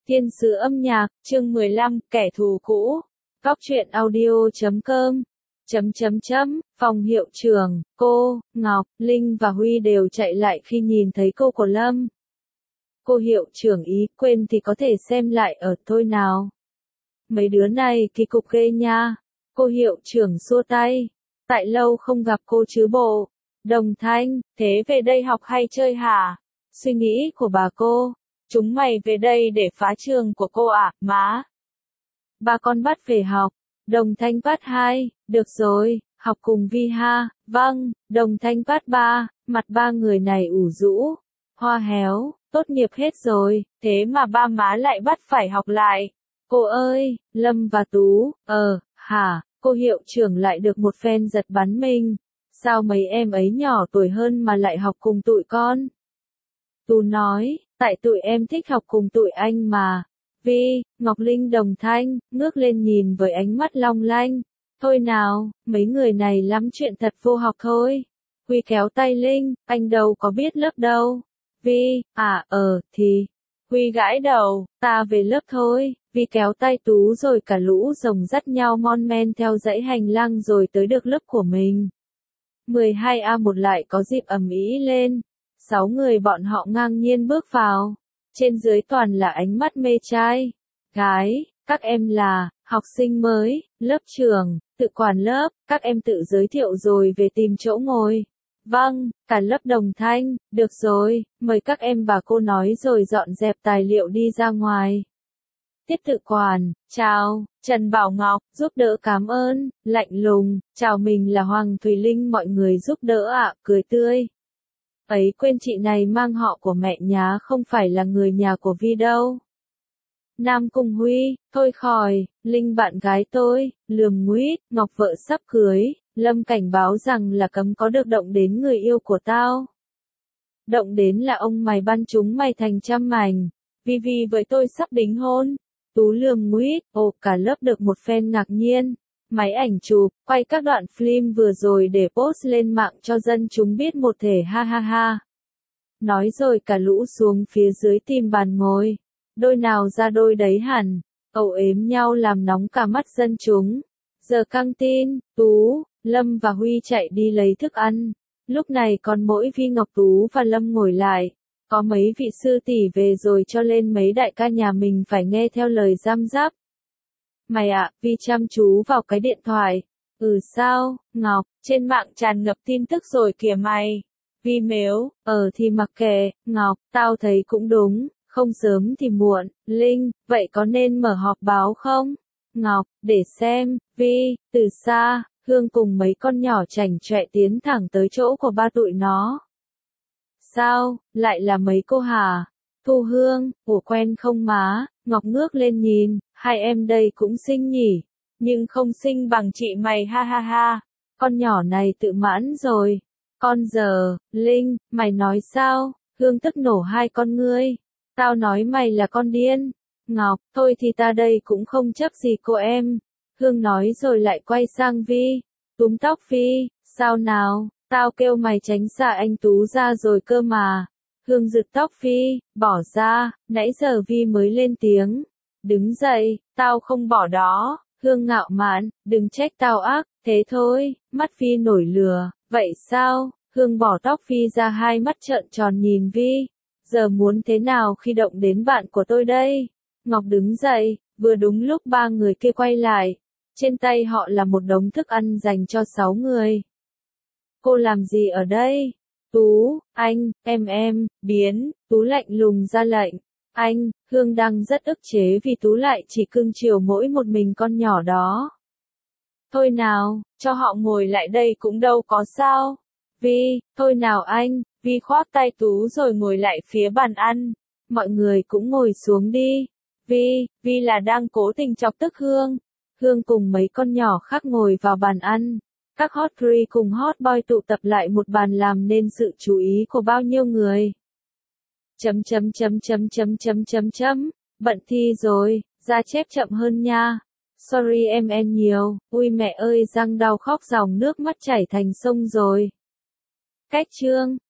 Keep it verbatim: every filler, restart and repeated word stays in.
Thiên sứ âm nhạc, chương mười lăm, kẻ thù cũ. Góc truyện audio chấm com. Chấm chấm chấm, phòng hiệu trưởng, cô, Ngọc, Linh và Huy đều chạy lại khi nhìn thấy cô của Lâm. Cô hiệu trưởng ý, quên thì có thể xem lại ở thôi nào. Mấy đứa này kỳ cục ghê nha. Cô hiệu trưởng xua tay. Tại lâu không gặp cô chứ bộ. Đồng Thanh, thế về đây học hay chơi hả? Suy nghĩ của bà cô. Chúng mày về đây để phá trường của cô à, má? Ba con bắt về học. Đồng Thanh bắt hai, được rồi, học cùng Vi ha, vâng, Đồng Thanh bắt ba, mặt ba người này ủ rũ. Hoa héo, tốt nghiệp hết rồi, thế mà ba má lại bắt phải học lại. Cô ơi, Lâm và Tú, ờ, hả, cô hiệu trưởng lại được một phen giật bắn mình. Sao mấy em ấy nhỏ tuổi hơn mà lại học cùng tụi con? Tú nói, tại tụi em thích học cùng tụi anh mà. Vi, Ngọc Linh Đồng Thanh, ngước lên nhìn với ánh mắt long lanh. Thôi nào, mấy người này lắm chuyện thật vô học thôi. Huy kéo tay Linh, anh đâu có biết lớp đâu. Vi, à, ờ, thì. Huy gãi đầu, ta về lớp thôi. Vi kéo tay Tú rồi cả lũ rồng dắt nhau mon men theo dãy hành lang rồi tới được lớp của mình. mười hai A một lại có dịp ầm ĩ lên. Sáu người bọn họ ngang nhiên bước vào. Trên dưới toàn là ánh mắt mê trai. Gái, các em là, học sinh mới, lớp trưởng, tự quản lớp, các em tự giới thiệu rồi về tìm chỗ ngồi. Vâng, cả lớp Đồng Thanh, được rồi, mời các em bà cô nói rồi dọn dẹp tài liệu đi ra ngoài. Tiết tự quản, chào, Trần Bảo Ngọc, giúp đỡ cảm ơn, lạnh lùng, chào mình là Hoàng Thùy Linh mọi người giúp đỡ ạ, cười tươi. Ấy quên chị này mang họ của mẹ nhá không phải là người nhà của Vi đâu. Nam cùng Huy, thôi khỏi, Linh bạn gái tôi, lườm nguýt, Ngọc vợ sắp cưới, Lâm cảnh báo rằng là cấm có được động đến người yêu của tao. Động đến là ông mày ban chúng mày thành trăm mảnh, vì vì với tôi sắp đính hôn. Tú lườm nguýt, ồ cả lớp được một phen ngạc nhiên. Máy ảnh chụp, quay các đoạn phim vừa rồi để post lên mạng cho dân chúng biết một thể ha ha ha. Nói rồi cả lũ xuống phía dưới tìm bàn ngồi. Đôi nào ra đôi đấy hẳn, âu ếm nhau làm nóng cả mắt dân chúng. Giờ căng tin, Tú, Lâm và Huy chạy đi lấy thức ăn. Lúc này còn mỗi Vi Ngọc Tú và Lâm ngồi lại. Có mấy vị sư tỷ về rồi cho lên mấy đại ca nhà mình phải nghe theo lời giam giáp. Mày ạ, à, Vi chăm chú vào cái điện thoại. Ừ sao, Ngọc, trên mạng tràn ngập tin tức rồi kìa mày. Vi mếu, ờ thì mặc kệ, Ngọc, tao thấy cũng đúng, không sớm thì muộn. Linh, vậy có nên mở họp báo không? Ngọc, để xem. Vi, từ xa, Hương cùng mấy con nhỏ chảnh chọe tiến thẳng tới chỗ của ba tụi nó. Sao, lại là mấy cô hả? Thu Hương, ủa quen không má? Ngọc ngước lên nhìn, hai em đây cũng xinh nhỉ, nhưng không xinh bằng chị mày ha ha ha. Con nhỏ này tự mãn rồi. Con giờ, Linh, mày nói sao? Hương tức nổ hai con ngươi. Tao nói mày là con điên. Ngọc, thôi thì ta đây cũng không chấp gì cô em. Hương nói rồi lại quay sang Vi. Túm tóc Vi, sao nào, tao kêu mày tránh xa anh Tú ra rồi cơ mà. Hương giật tóc Vi, bỏ ra, nãy giờ Vi mới lên tiếng. Đứng dậy, tao không bỏ đó. Hương ngạo mạn, đừng trách tao ác, thế thôi, mắt Vi nổi lửa, vậy sao? Hương bỏ tóc Vi ra hai mắt trợn tròn nhìn Vi. Giờ muốn thế nào khi động đến bạn của tôi đây? Ngọc đứng dậy, vừa đúng lúc ba người kia quay lại. Trên tay họ là một đống thức ăn dành cho sáu người. Cô làm gì ở đây? Tú, anh, em em, biến, Tú lạnh lùng ra lệnh. Anh, Hương đang rất ức chế vì Tú lại chỉ cưng chiều mỗi một mình con nhỏ đó. Thôi nào, cho họ ngồi lại đây cũng đâu có sao. Vi, thôi nào anh, Vi khoác tay Tú rồi ngồi lại phía bàn ăn. Mọi người cũng ngồi xuống đi. Vi, Vi là đang cố tình chọc tức Hương. Hương cùng mấy con nhỏ khác ngồi vào bàn ăn. Các hot girl cùng hot boy tụ tập lại một bàn làm nên sự chú ý của bao nhiêu người. Chấm chấm chấm chấm chấm chấm chấm chấm, bận thi rồi, ra chép chậm hơn nha. Sorry em em nhiều, ui mẹ ơi răng đau khóc dòng nước mắt chảy thành sông rồi. Cách chương,